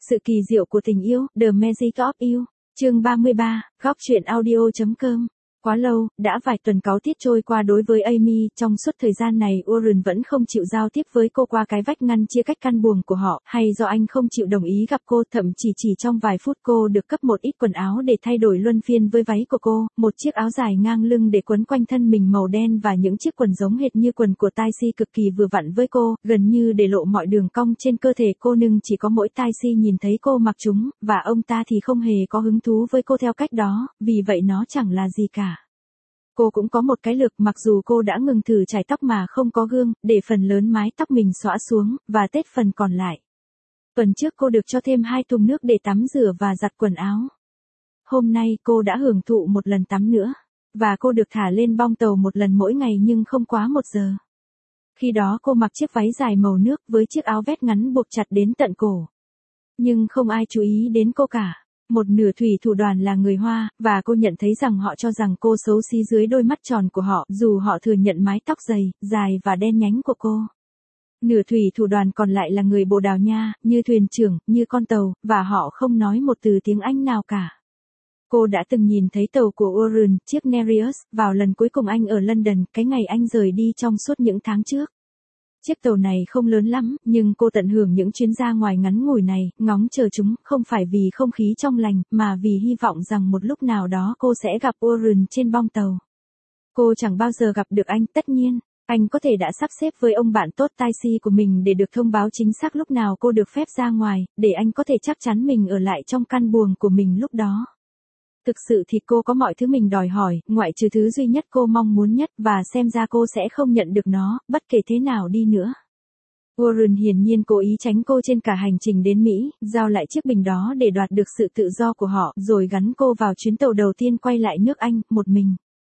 Sự kỳ diệu của tình yêu, The Magic of You, chương 33, góc truyện audio.com. Quá lâu, đã vài tuần cáu tiết trôi qua đối với Amy, trong suốt thời gian này Warren vẫn không chịu giao tiếp với cô qua cái vách ngăn chia cách căn buồng của họ, hay do anh không chịu đồng ý gặp cô, thậm chỉ trong vài phút cô được cấp một ít quần áo để thay đổi luân phiên với váy của cô, một chiếc áo dài ngang lưng để quấn quanh thân mình màu đen và những chiếc quần giống hệt như quần của Taxi cực kỳ vừa vặn với cô, gần như để lộ mọi đường cong trên cơ thể cô, nhưng chỉ có mỗi Taxi nhìn thấy cô mặc chúng, và ông ta thì không hề có hứng thú với cô theo cách đó, vì vậy nó chẳng là gì cả. Cô cũng có một cái lược, mặc dù cô đã ngừng thử chải tóc mà không có gương, để phần lớn mái tóc mình xõa xuống, và tết phần còn lại. Tuần trước cô được cho thêm 2 thùng nước để tắm rửa và giặt quần áo. Hôm nay cô đã hưởng thụ một lần tắm nữa, và cô được thả lên bong tàu một lần mỗi ngày nhưng không quá 1 giờ. Khi đó cô mặc chiếc váy dài màu nước với chiếc áo vest ngắn buộc chặt đến tận cổ. Nhưng không ai chú ý đến cô cả. Một nửa thủy thủ đoàn là người Hoa, và cô nhận thấy rằng họ cho rằng cô xấu xí dưới đôi mắt tròn của họ, dù họ thừa nhận mái tóc dày, dài và đen nhánh của cô. Nửa thủy thủ đoàn còn lại là người Bồ Đào Nha, như thuyền trưởng, như con tàu, và họ không nói một từ tiếng Anh nào cả. Cô đã từng nhìn thấy tàu của Warren, chiếc Nereus, vào lần cuối cùng anh ở London, cái ngày anh rời đi trong suốt những tháng trước. Chiếc tàu này không lớn lắm, nhưng cô tận hưởng những chuyến ra ngoài ngắn ngủi này, ngóng chờ chúng, không phải vì không khí trong lành, mà vì hy vọng rằng một lúc nào đó cô sẽ gặp Warren trên bong tàu. Cô chẳng bao giờ gặp được anh, tất nhiên. Anh có thể đã sắp xếp với ông bạn tốt Taxi của mình để được thông báo chính xác lúc nào cô được phép ra ngoài, để anh có thể chắc chắn mình ở lại trong căn buồng của mình lúc đó. Thực sự thì cô có mọi thứ mình đòi hỏi, ngoại trừ thứ duy nhất cô mong muốn nhất, và xem ra cô sẽ không nhận được nó, bất kể thế nào đi nữa. Warren hiển nhiên cố ý tránh cô trên cả hành trình đến Mỹ, giao lại chiếc bình đó để đoạt được sự tự do của họ, rồi gắn cô vào chuyến tàu đầu tiên quay lại nước Anh, một mình.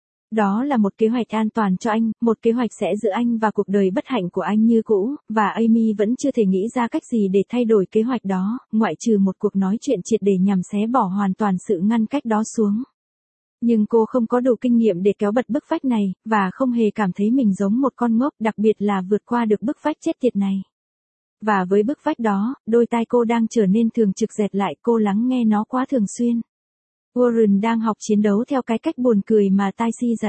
Đó là một kế hoạch an toàn cho anh, một kế hoạch sẽ giữ anh và cuộc đời bất hạnh của anh như cũ, và Amy vẫn chưa thể nghĩ ra cách gì để thay đổi kế hoạch đó, ngoại trừ một cuộc nói chuyện triệt để nhằm xé bỏ hoàn toàn sự ngăn cách đó xuống. Nhưng cô không có đủ kinh nghiệm để kéo bật bức vách này, và không hề cảm thấy mình giống một con ngốc, đặc biệt là vượt qua được bức vách chết tiệt này. Và với bức vách đó, đôi tai cô đang trở nên thường trực dẹt lại, cô lắng nghe nó quá thường xuyên. Warren đang học chiến đấu theo cái cách buồn cười mà Taxi dạy.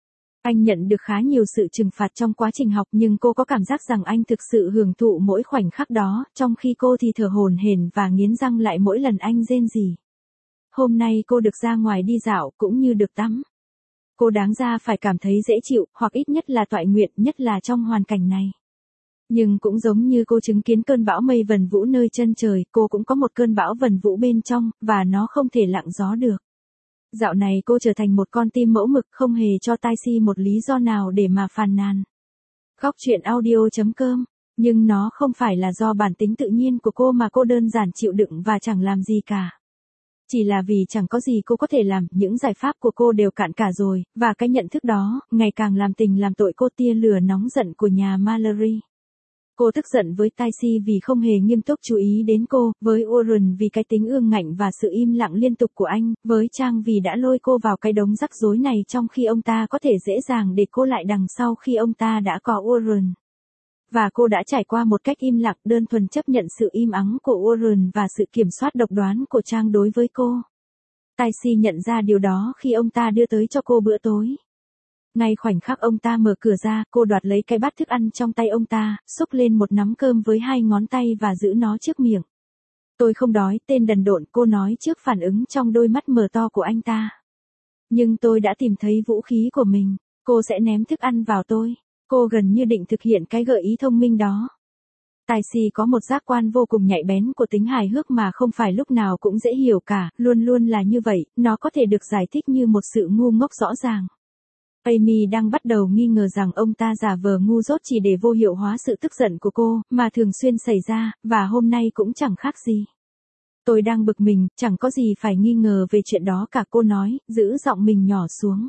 Anh nhận được khá nhiều sự trừng phạt trong quá trình học, nhưng cô có cảm giác rằng anh thực sự hưởng thụ mỗi khoảnh khắc đó, trong khi cô thì thở hổn hển và nghiến răng lại mỗi lần anh rên rỉ. Hôm nay cô được ra ngoài đi dạo, cũng như được tắm. Cô đáng ra phải cảm thấy dễ chịu, hoặc ít nhất là toại nguyện, nhất là trong hoàn cảnh này. Nhưng cũng giống như cô chứng kiến cơn bão mây vần vũ nơi chân trời, cô cũng có một cơn bão vần vũ bên trong, và nó không thể lặng gió được. Dạo này cô trở thành một con tim mẫu mực, không hề cho Taxi một lý do nào để mà phàn nàn. Góc truyện audio.com. Nhưng nó không phải là do bản tính tự nhiên của cô mà cô đơn giản chịu đựng và chẳng làm gì cả. Chỉ là vì chẳng có gì cô có thể làm, những giải pháp của cô đều cạn cả rồi, và cái nhận thức đó, ngày càng làm tình làm tội cô. Tia lửa nóng giận của nhà Mallory. Cô tức giận với Taxi vì không hề nghiêm túc chú ý đến cô, với Warren vì cái tính ương ngạnh và sự im lặng liên tục của anh, với Trang vì đã lôi cô vào cái đống rắc rối này trong khi ông ta có thể dễ dàng để cô lại đằng sau khi ông ta đã có Warren. Và cô đã trải qua một cách im lặng, đơn thuần chấp nhận sự im ắng của Warren và sự kiểm soát độc đoán của Trang đối với cô. Taxi nhận ra điều đó khi ông ta đưa tới cho cô bữa tối. Ngay khoảnh khắc ông ta mở cửa ra, cô đoạt lấy cái bát thức ăn trong tay ông ta, xúc lên một nắm cơm với 2 ngón tay và giữ nó trước miệng. Tôi không đói, tên đần độn, cô nói trước phản ứng trong đôi mắt mở to của anh ta. Nhưng tôi đã tìm thấy vũ khí của mình, cô sẽ ném thức ăn vào tôi. Cô gần như định thực hiện cái gợi ý thông minh đó. Taxi có một giác quan vô cùng nhạy bén của tính hài hước mà không phải lúc nào cũng dễ hiểu cả, luôn luôn là như vậy, nó có thể được giải thích như một sự ngu ngốc rõ ràng. Amy đang bắt đầu nghi ngờ rằng ông ta giả vờ ngu dốt chỉ để vô hiệu hóa sự tức giận của cô, mà thường xuyên xảy ra, và hôm nay cũng chẳng khác gì. Tôi đang bực mình, chẳng có gì phải nghi ngờ về chuyện đó cả, cô nói, giữ giọng mình nhỏ xuống.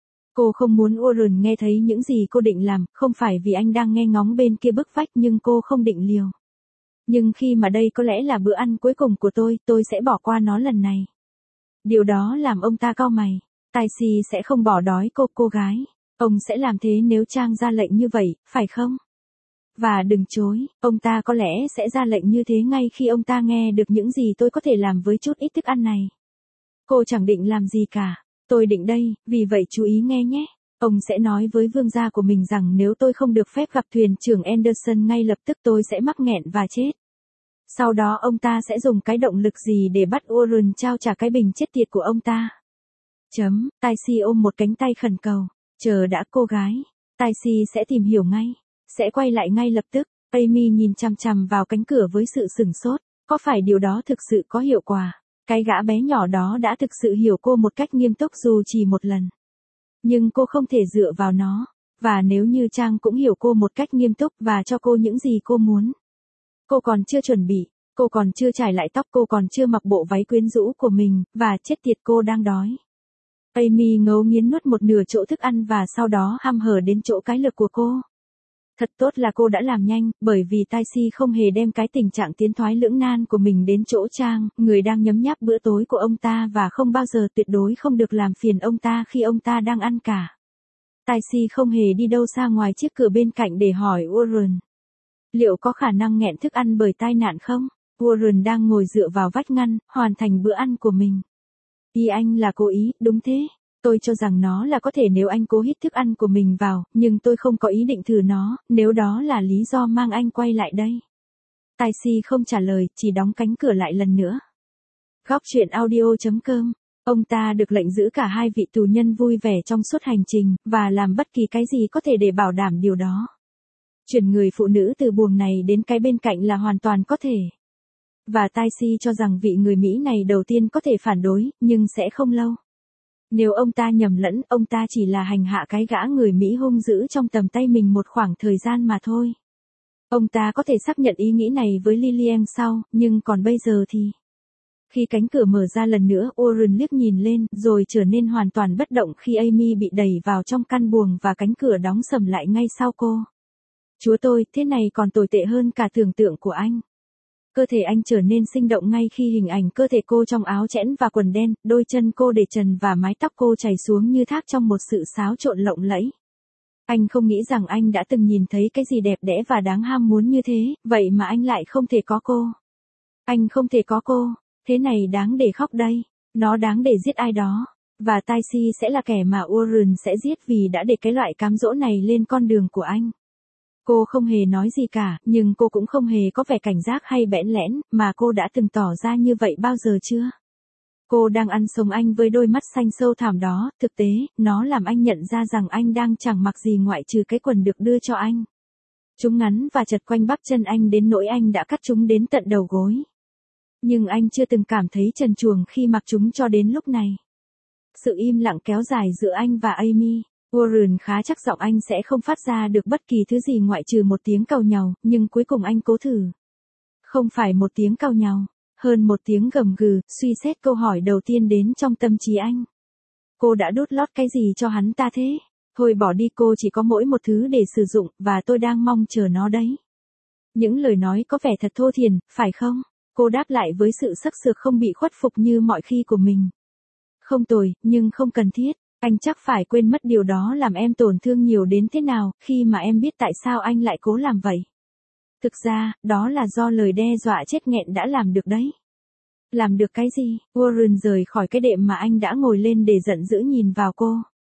Cô không muốn Warren nghe thấy những gì cô định làm, không phải vì anh đang nghe ngóng bên kia bức vách, nhưng cô không định liều. Nhưng khi mà đây có lẽ là bữa ăn cuối cùng của tôi sẽ bỏ qua nó lần này. Điều đó làm ông ta cau mày. Taxi sẽ không bỏ đói cô gái. Ông sẽ làm thế nếu Trang ra lệnh như vậy, phải không? Và đừng chối, ông ta có lẽ sẽ ra lệnh như thế ngay khi ông ta nghe được những gì tôi có thể làm với chút ít thức ăn này. Cô chẳng định làm gì cả. Tôi định đây, vì vậy chú ý nghe nhé. Ông sẽ nói với vương gia của mình rằng nếu tôi không được phép gặp thuyền trưởng Anderson ngay lập tức tôi sẽ mắc nghẹn và chết. Sau đó ông ta sẽ dùng cái động lực gì để bắt Warren trao trả cái bình chết tiệt của ông ta. Taisi ôm một cánh tay khẩn cầu. Chờ đã cô gái. Taisi sẽ tìm hiểu ngay. Sẽ quay lại ngay lập tức. Amy nhìn chằm chằm vào cánh cửa với sự sửng sốt. Có phải điều đó thực sự có hiệu quả? Cái gã bé nhỏ đó đã thực sự hiểu cô một cách nghiêm túc dù chỉ một lần. Nhưng cô không thể dựa vào nó. Và nếu như Trang cũng hiểu cô một cách nghiêm túc và cho cô những gì cô muốn. Cô còn chưa chuẩn bị, cô còn chưa trải lại tóc, cô còn chưa mặc bộ váy quyến rũ của mình, và chết tiệt cô đang đói. Amy ngấu nghiến nuốt một nửa chỗ thức ăn và sau đó hăm hở đến chỗ cái lực của cô. Thật tốt là cô đã làm nhanh, bởi vì Taisi không hề đem cái tình trạng tiến thoái lưỡng nan của mình đến chỗ Trang, người đang nhấm nháp bữa tối của ông ta và không bao giờ tuyệt đối không được làm phiền ông ta khi ông ta đang ăn cả. Taisi không hề đi đâu xa ngoài chiếc cửa bên cạnh để hỏi Warren. Liệu có khả năng nghẹn thức ăn bởi tai nạn không? Warren đang ngồi dựa vào vách ngăn, hoàn thành bữa ăn của mình. Ý anh là cố ý, đúng thế. Tôi cho rằng nó là có thể nếu anh cố hít thức ăn của mình vào, nhưng tôi không có ý định thử nó, nếu đó là lý do mang anh quay lại đây. Taisi không trả lời, chỉ đóng cánh cửa lại lần nữa. Góc truyện audio.com. Ông ta được lệnh giữ cả hai vị tù nhân vui vẻ trong suốt hành trình, và làm bất kỳ cái gì có thể để bảo đảm điều đó. Chuyển người phụ nữ từ buồng này đến cái bên cạnh là hoàn toàn có thể. Và Taisi cho rằng vị người Mỹ này đầu tiên có thể phản đối, nhưng sẽ không lâu. Nếu ông ta nhầm lẫn, ông ta chỉ là hành hạ cái gã người Mỹ hung dữ trong tầm tay mình một khoảng thời gian mà thôi. Ông ta có thể xác nhận ý nghĩ này với Lillian sau, nhưng còn bây giờ thì... Khi cánh cửa mở ra lần nữa, Warren liếc nhìn lên, rồi trở nên hoàn toàn bất động khi Amy bị đẩy vào trong căn buồng và cánh cửa đóng sầm lại ngay sau cô. Chúa tôi, thế này còn tồi tệ hơn cả tưởng tượng của anh. Cơ thể anh trở nên sinh động ngay khi hình ảnh cơ thể cô trong áo chẽn và quần đen, đôi chân cô để trần và mái tóc cô chảy xuống như thác trong một sự xáo trộn lộng lẫy. Anh không nghĩ rằng anh đã từng nhìn thấy cái gì đẹp đẽ và đáng ham muốn như thế, vậy mà anh lại không thể có cô. Anh không thể có cô, thế này đáng để khóc đây, nó đáng để giết ai đó. Và Taisi sẽ là kẻ mà Warren sẽ giết vì đã để cái loại cám dỗ này lên con đường của anh. Cô không hề nói gì cả, nhưng cô cũng không hề có vẻ cảnh giác hay bẽn lẽn, mà cô đã từng tỏ ra như vậy bao giờ chưa? Cô đang ăn sống anh với đôi mắt xanh sâu thẳm đó, thực tế, nó làm anh nhận ra rằng anh đang chẳng mặc gì ngoại trừ cái quần được đưa cho anh. Chúng ngắn và chật quanh bắp chân anh đến nỗi anh đã cắt chúng đến tận đầu gối. Nhưng anh chưa từng cảm thấy trần truồng khi mặc chúng cho đến lúc này. Sự im lặng kéo dài giữa anh và Amy. Warren khá chắc giọng anh sẽ không phát ra được bất kỳ thứ gì ngoại trừ một tiếng càu nhàu, nhưng cuối cùng anh cố thử. Không phải một tiếng càu nhàu, hơn một tiếng gầm gừ, suy xét câu hỏi đầu tiên đến trong tâm trí anh. Cô đã đút lót cái gì cho hắn ta thế? Thôi bỏ đi, cô chỉ có mỗi một thứ để sử dụng, và tôi đang mong chờ nó đấy. Những lời nói có vẻ thật thô thiển, phải không? Cô đáp lại với sự sắc sược không bị khuất phục như mọi khi của mình. Không tồi, nhưng không cần thiết. Anh chắc phải quên mất điều đó làm em tổn thương nhiều đến thế nào, khi mà em biết tại sao anh lại cố làm vậy. Thực ra, đó là do lời đe dọa chết nghẹn đã làm được đấy. Làm được cái gì? Warren rời khỏi cái đệm mà anh đã ngồi lên để giận dữ nhìn vào cô.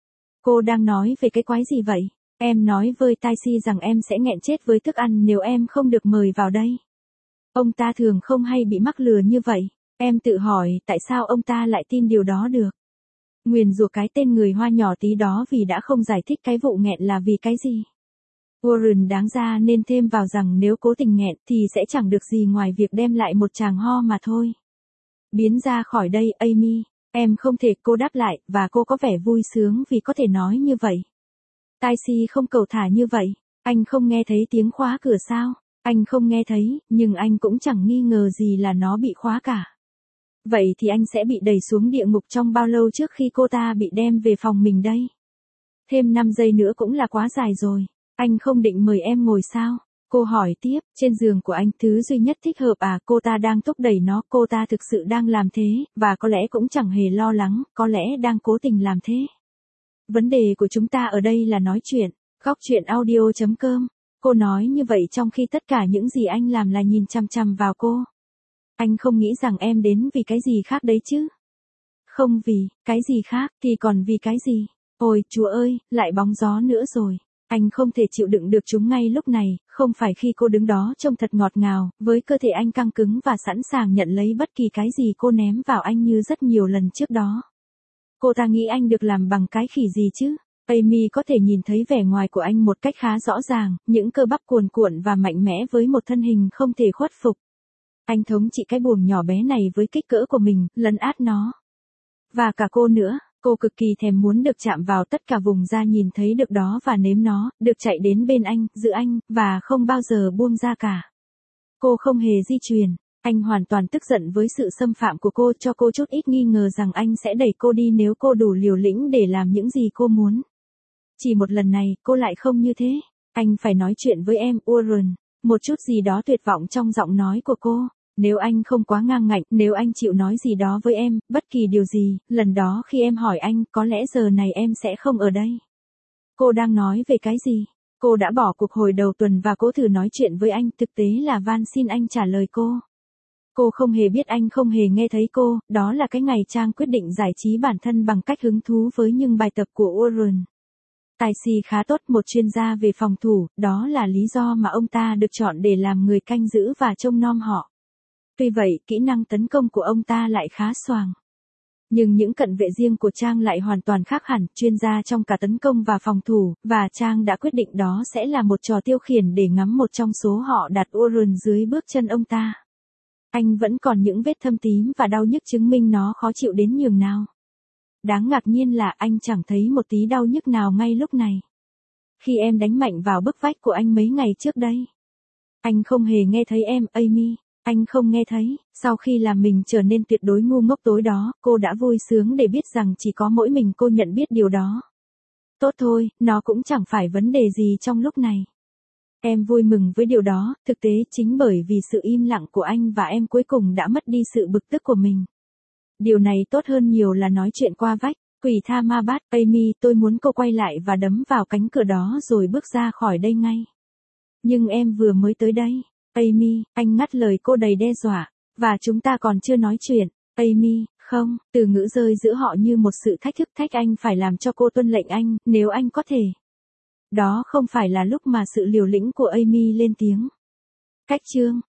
Cô đang nói về cái quái gì vậy? Em nói với Taisi rằng em sẽ nghẹn chết với thức ăn nếu em không được mời vào đây. Ông ta thường không hay bị mắc lừa như vậy. Em tự hỏi tại sao ông ta lại tin điều đó được. Nguyền rủa cái tên người Hoa nhỏ tí đó vì đã không giải thích cái vụ nghẹn là vì cái gì. Warren đáng ra nên thêm vào rằng nếu cố tình nghẹn thì sẽ chẳng được gì ngoài việc đem lại một tràng ho mà thôi. Biến ra khỏi đây, Amy. Em không thể, cô đáp lại, và cô có vẻ vui sướng vì có thể nói như vậy. Taisi không cầu thả như vậy. Anh không nghe thấy tiếng khóa cửa sao? Anh không nghe thấy, nhưng anh cũng chẳng nghi ngờ gì là nó bị khóa cả. Vậy thì anh sẽ bị đẩy xuống địa ngục trong bao lâu trước khi cô ta bị đem về phòng mình đây? Thêm 5 giây nữa cũng là quá dài rồi. Anh không định mời em ngồi sao? Cô hỏi tiếp, trên giường của anh thứ duy nhất thích hợp à? Cô ta đang thúc đẩy nó, cô ta thực sự đang làm thế, và có lẽ cũng chẳng hề lo lắng, có lẽ đang cố tình làm thế. Vấn đề của chúng ta ở đây là nói chuyện. Góc truyện audio.com Cô nói như vậy trong khi tất cả những gì anh làm là nhìn chằm chằm vào cô. Anh không nghĩ rằng em đến vì cái gì khác đấy chứ? Không vì, cái gì khác, thì còn vì cái gì? Ôi, Chúa ơi, lại bóng gió nữa rồi. Anh không thể chịu đựng được chúng ngay lúc này, không phải khi cô đứng đó trông thật ngọt ngào, với cơ thể anh căng cứng và sẵn sàng nhận lấy bất kỳ cái gì cô ném vào anh như rất nhiều lần trước đó. Cô ta nghĩ anh được làm bằng cái khỉ gì chứ? Amy có thể nhìn thấy vẻ ngoài của anh một cách khá rõ ràng, những cơ bắp cuồn cuộn và mạnh mẽ với một thân hình không thể khuất phục. Anh thống trị cái buồng nhỏ bé này với kích cỡ của mình, lấn át nó. Và cả cô nữa, cô cực kỳ thèm muốn được chạm vào tất cả vùng da nhìn thấy được đó và nếm nó, được chạy đến bên anh, giữ anh, và không bao giờ buông ra cả. Cô không hề di chuyển. Anh hoàn toàn tức giận với sự xâm phạm của cô, cho cô chút ít nghi ngờ rằng anh sẽ đẩy cô đi nếu cô đủ liều lĩnh để làm những gì cô muốn. Chỉ một lần này, cô lại không như thế. Anh phải nói chuyện với em, Warren. Một chút gì đó tuyệt vọng trong giọng nói của cô. Nếu anh không quá ngang ngạnh, nếu anh chịu nói gì đó với em, bất kỳ điều gì, lần đó khi em hỏi anh, có lẽ giờ này em sẽ không ở đây. Cô đang nói về cái gì? Cô đã bỏ cuộc hồi đầu tuần và cố thử nói chuyện với anh, thực tế là van xin anh trả lời cô. Cô không hề biết anh không hề nghe thấy cô, đó là cái ngày Trang quyết định giải trí bản thân bằng cách hứng thú với những bài tập của Warren. Tài xì khá tốt, một chuyên gia về phòng thủ, đó là lý do mà ông ta được chọn để làm người canh giữ và trông nom họ. Tuy vậy, kỹ năng tấn công của ông ta lại khá xoàng. Nhưng những cận vệ riêng của Trang lại hoàn toàn khác hẳn, chuyên gia trong cả tấn công và phòng thủ, và Trang đã quyết định đó sẽ là một trò tiêu khiển để ngắm một trong số họ đặt Warren dưới bước chân ông ta. Anh vẫn còn những vết thâm tím và đau nhức chứng minh nó khó chịu đến nhường nào. Đáng ngạc nhiên là anh chẳng thấy một tí đau nhức nào ngay lúc này. Khi em đánh mạnh vào bức vách của anh mấy ngày trước đây. Anh không hề nghe thấy em, Amy. Anh không nghe thấy. Sau khi làm mình trở nên tuyệt đối ngu ngốc tối đó, cô đã vui sướng để biết rằng chỉ có mỗi mình cô nhận biết điều đó. Tốt thôi, nó cũng chẳng phải vấn đề gì trong lúc này. Em vui mừng với điều đó, thực tế chính bởi vì sự im lặng của anh và em cuối cùng đã mất đi sự bực tức của mình. Điều này tốt hơn nhiều là nói chuyện qua vách. Quỷ tha ma bát, Amy, tôi muốn cô quay lại và đấm vào cánh cửa đó rồi bước ra khỏi đây ngay. Nhưng em vừa mới tới đây. Amy, anh ngắt lời cô đầy đe dọa. Và chúng ta còn chưa nói chuyện. Amy, không, từ ngữ rơi giữa họ như một sự thách thức, thách anh phải làm cho cô tuân lệnh anh, nếu anh có thể. Đó không phải là lúc mà sự liều lĩnh của Amy lên tiếng. Cách chương